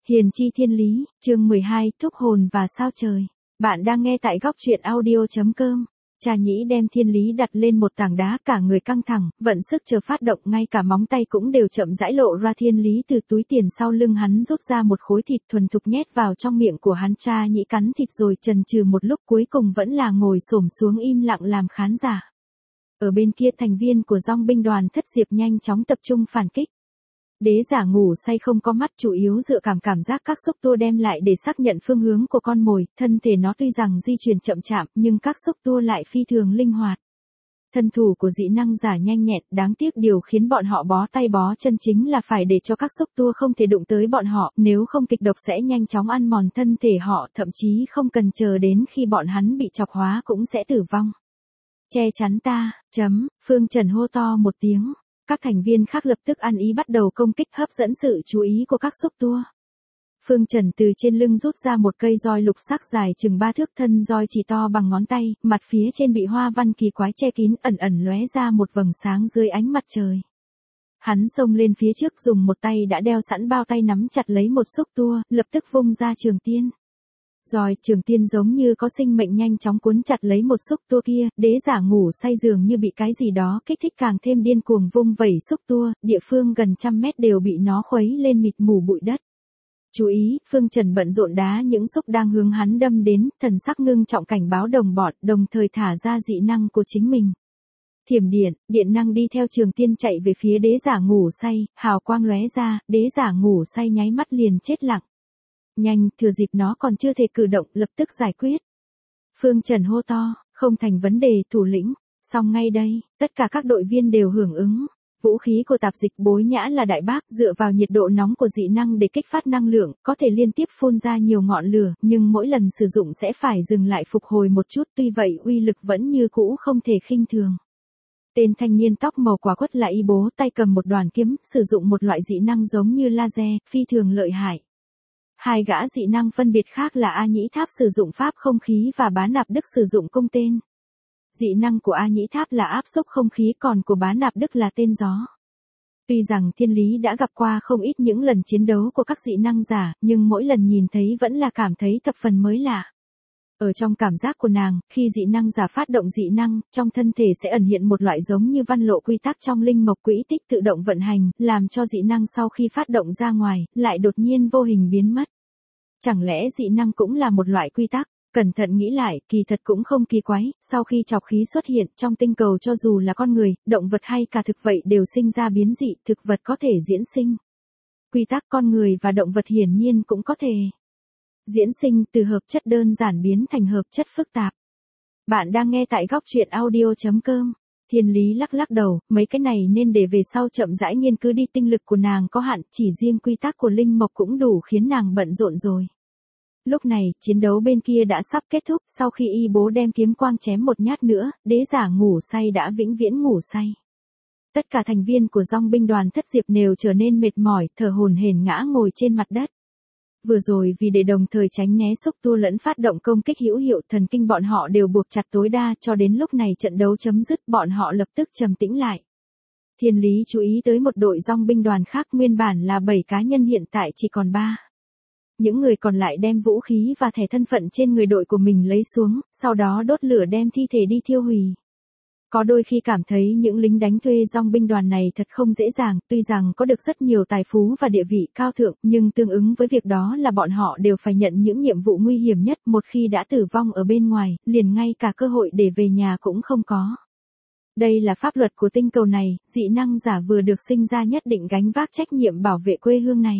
Hiền chi thiên lý, chương 12, thúc hồn và sao trời. Bạn đang nghe tại góc truyện audio.com. Trà Nhĩ đem thiên lý đặt lên một tảng đá, cả người căng thẳng, vận sức chờ phát động, ngay cả móng tay cũng đều chậm rãi lộ ra. Thiên lý từ túi tiền sau lưng hắn rút ra một khối thịt thuần thục nhét vào trong miệng của hắn. Trà Nhĩ cắn thịt rồi chần chừ một lúc, cuối cùng vẫn là ngồi xổm xuống im lặng làm khán giả. Ở bên kia, thành viên của dong binh đoàn Thất Diệp nhanh chóng tập trung phản kích. Đế giả ngủ say không có mắt, chủ yếu dựa cảm giác các xúc tua đem lại để xác nhận phương hướng của con mồi. Thân thể nó tuy rằng di chuyển chậm chạp, nhưng các xúc tua lại phi thường linh hoạt. Thân thủ của dị năng giả nhanh nhẹn, đáng tiếc điều khiến bọn họ bó tay bó chân chính là phải để cho các xúc tua không thể đụng tới bọn họ, nếu không kịch độc sẽ nhanh chóng ăn mòn thân thể họ, thậm chí không cần chờ đến khi bọn hắn bị chọc hóa cũng sẽ tử vong. Che chắn ta, Phương Trần hô to một tiếng. Các thành viên khác lập tức ăn ý bắt đầu công kích, hấp dẫn sự chú ý của các xúc tua. Phương Trần từ trên lưng rút ra một cây roi lục sắc dài chừng 3 thước, thân roi chỉ to bằng ngón tay, mặt phía trên bị hoa văn kỳ quái che kín, ẩn ẩn lóe ra một vầng sáng dưới ánh mặt trời. Hắn xông lên phía trước, dùng một tay đã đeo sẵn bao tay nắm chặt lấy một xúc tua, lập tức vung ra trường tiên. Roi trường tiên giống như có sinh mệnh nhanh chóng cuốn chặt lấy một xúc tua kia. Đế giả ngủ say dường như bị cái gì đó kích thích, càng thêm điên cuồng vung vẩy xúc tua, địa phương gần 100 mét đều bị nó khuấy lên mịt mù bụi đất. Chú ý, Phương Trần bận rộn đá những xúc đang hướng hắn đâm đến, thần sắc ngưng trọng cảnh báo đồng bọn, đồng thời thả ra dị năng của chính mình. Thiểm điện, điện năng đi theo trường tiên chạy về phía đế giả ngủ say, hào quang lóe ra, đế giả ngủ say nháy mắt liền chết lặng. Nhanh, thừa dịp nó còn chưa thể cử động, lập tức giải quyết. Phương Trần hô to, không thành vấn đề thủ lĩnh, xong ngay đây, tất cả các đội viên đều hưởng ứng. Vũ khí của tạp dịch Bối Nhã là đại bác, dựa vào nhiệt độ nóng của dị năng để kích phát năng lượng, có thể liên tiếp phun ra nhiều ngọn lửa, nhưng mỗi lần sử dụng sẽ phải dừng lại phục hồi một chút, tuy vậy uy lực vẫn như cũ không thể khinh thường. Tên thanh niên tóc màu quả quất là Y Bố, tay cầm một đoàn kiếm, sử dụng một loại dị năng giống như laser, phi thường lợi hại. Hai gã dị năng phân biệt khác là A Nhĩ Tháp sử dụng pháp không khí và Bá Nạp Đức sử dụng cung tên. Dị năng của A Nhĩ Tháp là áp xúc không khí, còn của Bá Nạp Đức là tên gió. Tuy rằng thiên lý đã gặp qua không ít những lần chiến đấu của các dị năng giả, nhưng mỗi lần nhìn thấy vẫn là cảm thấy thập phần mới lạ. Ở trong cảm giác của nàng, khi dị năng giả phát động dị năng, trong thân thể sẽ ẩn hiện một loại giống như văn lộ quy tắc trong linh mộc quỹ tích tự động vận hành, làm cho dị năng sau khi phát động ra ngoài, lại đột nhiên vô hình biến mất. Chẳng lẽ dị năng cũng là một loại quy tắc? Cẩn thận nghĩ lại, kỳ thật cũng không kỳ quái, sau khi trọc khí xuất hiện trong tinh cầu, cho dù là con người, động vật hay cả thực vậy đều sinh ra biến dị, thực vật có thể diễn sinh. Quy tắc con người và động vật hiển nhiên cũng có thể diễn sinh, từ hợp chất đơn giản biến thành hợp chất phức tạp. Bạn đang nghe tại góc truyện audio.com. Thiên lý lắc đầu, mấy cái này nên để về sau chậm rãi nghiên cứu đi, tinh lực của nàng có hạn, chỉ riêng quy tắc của linh mộc cũng đủ khiến nàng bận rộn rồi. Lúc này, chiến đấu bên kia đã sắp kết thúc, sau khi Y Bố đem kiếm quang chém một nhát nữa, đế giả ngủ say đã vĩnh viễn ngủ say. Tất cả thành viên của dong binh đoàn Thất Diệp đều trở nên mệt mỏi, thở hổn hển ngã ngồi trên mặt đất. Vừa rồi vì để đồng thời tránh né xúc tua lẫn phát động công kích hữu hiệu, thần kinh bọn họ đều buộc chặt tối đa, cho đến lúc này trận đấu chấm dứt, bọn họ lập tức trầm tĩnh lại. Thiên lý chú ý tới một đội dong binh đoàn khác, nguyên bản là 7 cá nhân hiện tại chỉ còn 3. Những người còn lại đem vũ khí và thẻ thân phận trên người đội của mình lấy xuống, sau đó đốt lửa đem thi thể đi thiêu hủy. Có đôi khi cảm thấy những lính đánh thuê dong binh đoàn này thật không dễ dàng, tuy rằng có được rất nhiều tài phú và địa vị cao thượng, nhưng tương ứng với việc đó là bọn họ đều phải nhận những nhiệm vụ nguy hiểm nhất, một khi đã tử vong ở bên ngoài, liền ngay cả cơ hội để về nhà cũng không có. Đây là pháp luật của tinh cầu này, dị năng giả vừa được sinh ra nhất định gánh vác trách nhiệm bảo vệ quê hương này.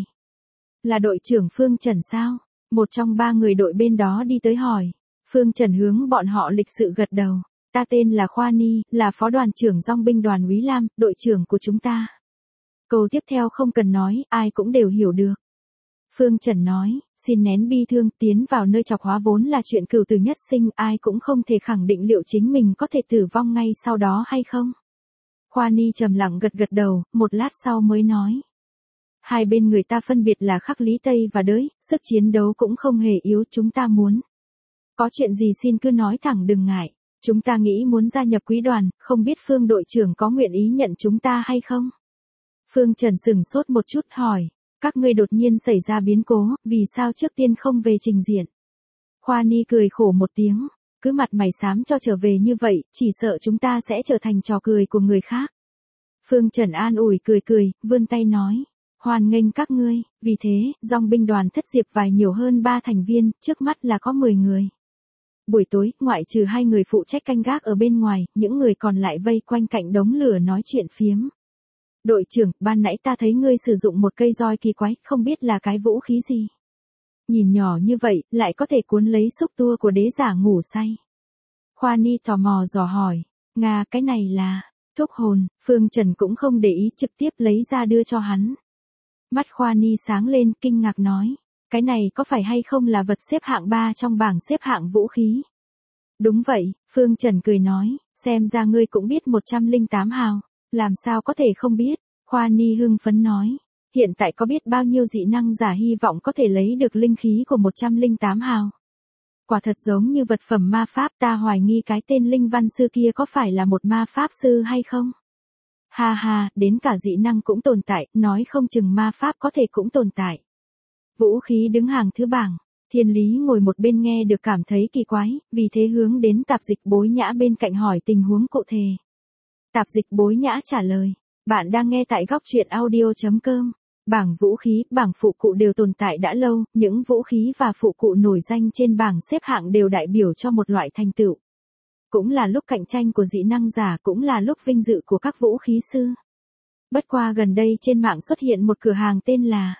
Là đội trưởng Phương Trần sao? Một trong 3 người đội bên đó đi tới hỏi. Phương Trần hướng bọn họ lịch sự gật đầu. Ta tên là Khoa Ni, là phó đoàn trưởng dong binh đoàn Úy Lam, đội trưởng của chúng ta. Câu tiếp theo không cần nói, ai cũng đều hiểu được. Phương Trần nói, xin nén bi thương, tiến vào nơi chọc hóa vốn là chuyện cửu tử nhất sinh, ai cũng không thể khẳng định liệu chính mình có thể tử vong ngay sau đó hay không. Khoa Ni trầm lặng gật đầu, một lát sau mới nói. Hai bên người ta phân biệt là Khắc Lý Tây và Đới, sức chiến đấu cũng không hề yếu, chúng ta muốn. Có chuyện gì xin cứ nói thẳng đừng ngại. Chúng ta nghĩ muốn gia nhập quý đoàn, không biết Phương đội trưởng có nguyện ý nhận chúng ta hay không? Phương Trần sửng sốt một chút hỏi. Các ngươi đột nhiên xảy ra biến cố, vì sao trước tiên không về trình diện? Khoa Ni cười khổ một tiếng, cứ mặt mày xám cho trở về như vậy, chỉ sợ chúng ta sẽ trở thành trò cười của người khác. Phương Trần an ủi cười cười, vươn tay nói, hoan nghênh các ngươi, vì thế, dòng binh đoàn Thất Diệp Vài nhiều hơn 3 thành viên, trước mắt là có 10 người. Buổi tối, ngoại trừ 2 người phụ trách canh gác ở bên ngoài, những người còn lại vây quanh cạnh đống lửa nói chuyện phiếm. Đội trưởng, ban nãy ta thấy ngươi sử dụng một cây roi kỳ quái, không biết là cái vũ khí gì. Nhìn nhỏ như vậy, lại có thể cuốn lấy xúc tua của đế giả ngủ say. Khoa Ni tò mò dò hỏi, Nga cái này là, thuốc hồn, Phương Trần cũng không để ý trực tiếp lấy ra đưa cho hắn. Mắt Khoa Ni sáng lên kinh ngạc nói, cái này có phải hay không là vật xếp hạng 3 trong bảng xếp hạng vũ khí? Đúng vậy, Phương Trần cười nói, xem ra ngươi cũng biết 108 hào, làm sao có thể không biết, Khoa Ni hưng phấn nói, hiện tại có biết bao nhiêu dị năng giả hy vọng có thể lấy được linh khí của 108 hào. Quả thật giống như vật phẩm ma pháp, ta hoài nghi cái tên Linh Văn Sư kia có phải là một ma pháp sư hay không? Ha ha, đến cả dị năng cũng tồn tại, nói không chừng ma pháp có thể cũng tồn tại. Vũ khí đứng hàng thứ bảng, Thiên Lý ngồi một bên nghe được cảm thấy kỳ quái, vì thế hướng đến Tạp Dịch Bối Nhã bên cạnh hỏi tình huống cụ thể. Tạp Dịch Bối Nhã trả lời, bạn đang nghe tại góc truyện audio.com. Bảng vũ khí, bảng phụ cụ đều tồn tại đã lâu, những vũ khí và phụ cụ nổi danh trên bảng xếp hạng đều đại biểu cho một loại thành tựu. Cũng là lúc cạnh tranh của dị năng giả, cũng là lúc vinh dự của các vũ khí sư. Bất qua gần đây trên mạng xuất hiện một cửa hàng tên là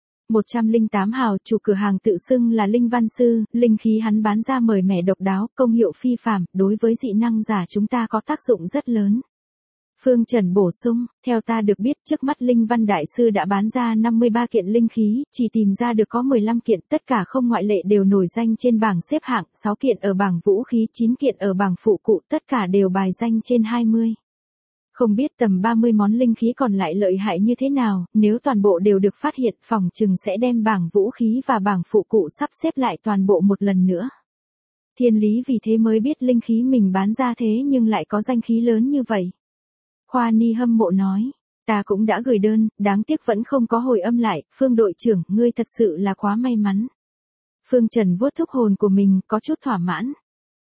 108 hào, chủ cửa hàng tự xưng là Linh Văn Sư, linh khí hắn bán ra mời mẻ độc đáo, công hiệu phi phàm, đối với dị năng giả chúng ta có tác dụng rất lớn. Phương Trần bổ sung, theo ta được biết trước mắt Linh Văn Đại Sư đã bán ra 53 kiện linh khí, chỉ tìm ra được có 15 kiện, tất cả không ngoại lệ đều nổi danh trên bảng xếp hạng, 6 kiện ở bảng vũ khí, 9 kiện ở bảng phụ cụ, tất cả đều bài danh trên 20. Không biết tầm 30 món linh khí còn lại lợi hại như thế nào, nếu toàn bộ đều được phát hiện, phòng chừng sẽ đem bảng vũ khí và bảng phụ cụ sắp xếp lại toàn bộ một lần nữa. Thiên Lý vì thế mới biết linh khí mình bán ra thế nhưng lại có danh khí lớn như vậy. Khoa Ni hâm mộ nói, ta cũng đã gửi đơn, đáng tiếc vẫn không có hồi âm lại, Phương đội trưởng, ngươi thật sự là quá may mắn. Phương Trần vuốt thuốc hồn của mình, có chút thỏa mãn.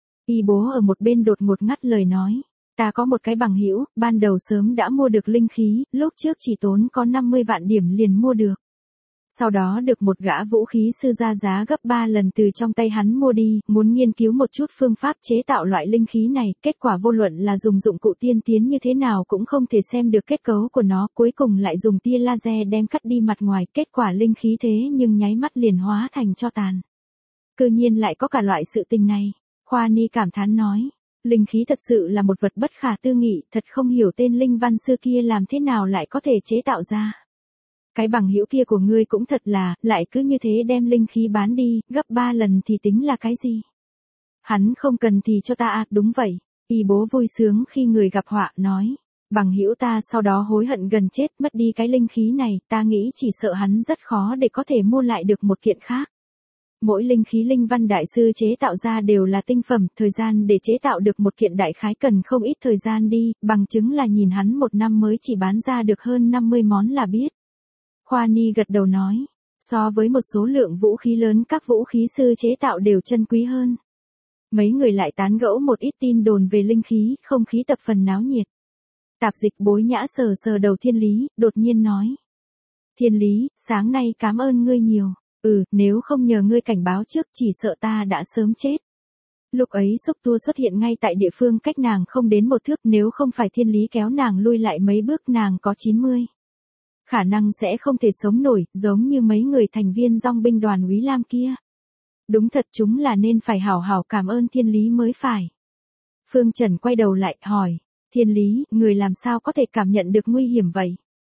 Y bố ở một bên đột ngột ngắt lời nói, ta có một cái bằng hữu, ban đầu sớm đã mua được linh khí, lúc trước chỉ tốn có 50 vạn điểm liền mua được. Sau đó được một gã vũ khí sư ra giá gấp 3 lần từ trong tay hắn mua đi, muốn nghiên cứu một chút phương pháp chế tạo loại linh khí này, kết quả vô luận là dùng dụng cụ tiên tiến như thế nào cũng không thể xem được kết cấu của nó, cuối cùng lại dùng tia laser đem cắt đi mặt ngoài, kết quả linh khí thế nhưng nháy mắt liền hóa thành tro tàn. Cư nhiên lại có cả loại sự tình này, Khoa Ni cảm thán nói, linh khí thật sự là một vật bất khả tư nghị, thật không hiểu tên Linh Văn Sư kia làm thế nào lại có thể chế tạo ra. Cái bằng hữu kia của ngươi cũng thật là, lại cứ như thế đem linh khí bán đi, gấp 3 lần thì tính là cái gì? Hắn không cần thì cho ta à, đúng vậy. Y bố vui sướng khi người gặp họa, nói. Bằng hữu ta sau đó hối hận gần chết, mất đi cái linh khí này, ta nghĩ chỉ sợ hắn rất khó để có thể mua lại được một kiện khác. Mỗi linh khí Linh Văn Đại Sư chế tạo ra đều là tinh phẩm, thời gian để chế tạo được một kiện đại khái cần không ít thời gian đi, bằng chứng là nhìn hắn một năm mới chỉ bán ra được hơn 50 món là biết. Khoa Ni gật đầu nói, so với một số lượng vũ khí lớn các vũ khí sư chế tạo đều chân quý hơn. Mấy người lại tán gẫu một ít tin đồn về linh khí, không khí tập phần náo nhiệt. Tạp Dịch Bối Nhã sờ sờ đầu Thiên Lý, đột nhiên nói. Thiên Lý, sáng nay cảm ơn ngươi nhiều, nếu không nhờ ngươi cảnh báo trước chỉ sợ ta đã sớm chết. Lúc ấy xúc tua xuất hiện ngay tại địa phương cách nàng không đến một thước, nếu không phải Thiên Lý kéo nàng lui lại mấy bước nàng có 90. Khả năng sẽ không thể sống nổi, giống như mấy người thành viên dòng binh đoàn Úy Lam kia. Đúng thật chúng là nên phải hảo hảo cảm ơn Thiên Lý mới phải. Phương Trần quay đầu lại, hỏi, Thiên Lý, người làm sao có thể cảm nhận được nguy hiểm vậy?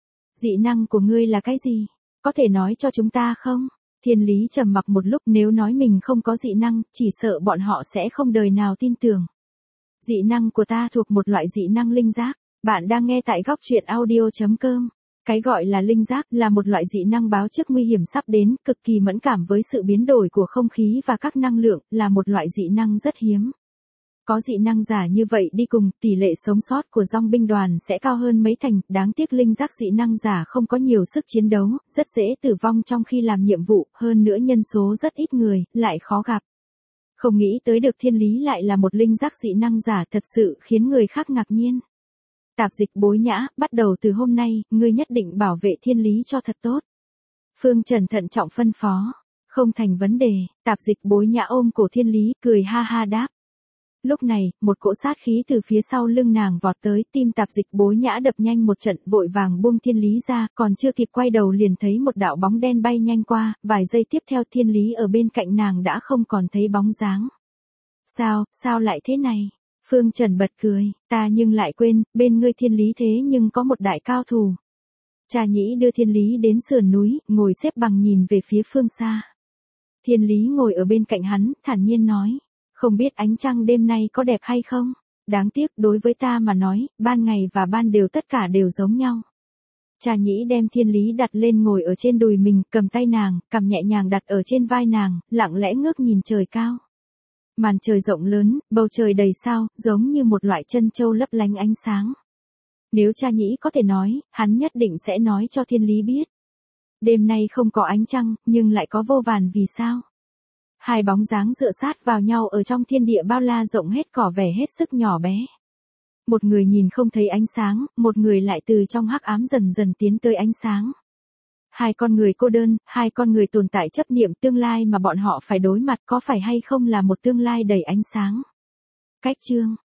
Dị năng của ngươi là cái gì? Có thể nói cho chúng ta không? Thiên Lý trầm mặc một lúc, nếu nói mình không có dị năng, chỉ sợ bọn họ sẽ không đời nào tin tưởng. Dị năng của ta thuộc một loại dị năng linh giác, bạn đang nghe tại góc truyện audio.com. Cái gọi là linh giác là một loại dị năng báo trước nguy hiểm sắp đến, cực kỳ mẫn cảm với sự biến đổi của không khí và các năng lượng, là một loại dị năng rất hiếm. Có dị năng giả như vậy đi cùng, tỷ lệ sống sót của dòng binh đoàn sẽ cao hơn mấy thành, đáng tiếc linh giác dị năng giả không có nhiều sức chiến đấu, rất dễ tử vong trong khi làm nhiệm vụ, hơn nữa nhân số rất ít người, lại khó gặp. Không nghĩ tới được Thiên Lý lại là một linh giác dị năng giả, thật sự khiến người khác ngạc nhiên. Tạp Dịch Bối Nhã, bắt đầu từ hôm nay, ngươi nhất định bảo vệ Thiên Lý cho thật tốt. Phương Trần thận trọng phân phó. Không thành vấn đề, Tạp Dịch Bối Nhã ôm cổ Thiên Lý, cười ha ha đáp. Lúc này, một cỗ sát khí từ phía sau lưng nàng vọt tới, tim Tạp Dịch Bối Nhã đập nhanh một trận, vội vàng buông Thiên Lý ra, còn chưa kịp quay đầu liền thấy một đạo bóng đen bay nhanh qua, vài giây tiếp theo Thiên Lý ở bên cạnh nàng đã không còn thấy bóng dáng. Sao lại thế này? Phương Trần bật cười, ta nhưng lại quên, bên ngươi Thiên Lý thế nhưng có một đại cao thủ. Trà Nhĩ đưa Thiên Lý đến sườn núi, ngồi xếp bằng nhìn về phía phương xa. Thiên Lý ngồi ở bên cạnh hắn, thản nhiên nói. Không biết ánh trăng đêm nay có đẹp hay không? Đáng tiếc đối với ta mà nói, ban ngày và ban đều tất cả đều giống nhau. Trà Nhĩ đem Thiên Lý đặt lên ngồi ở trên đùi mình, cầm tay nàng, cầm nhẹ nhàng đặt ở trên vai nàng, lặng lẽ ngước nhìn trời cao. Màn trời rộng lớn, bầu trời đầy sao, giống như một loại chân châu lấp lánh ánh sáng. Nếu Trà Nhĩ có thể nói, hắn nhất định sẽ nói cho Thiên Lý biết. Đêm nay không có ánh trăng, nhưng lại có vô vàn vì sao. Hai bóng dáng dựa sát vào nhau ở trong thiên địa bao la rộng hết cỏ vẻ hết sức nhỏ bé. Một người nhìn không thấy ánh sáng, một người lại từ trong hắc ám dần dần tiến tới ánh sáng. Hai con người cô đơn, hai con người tồn tại chấp niệm tương lai mà bọn họ phải đối mặt có phải hay không là một tương lai đầy ánh sáng. Cách chương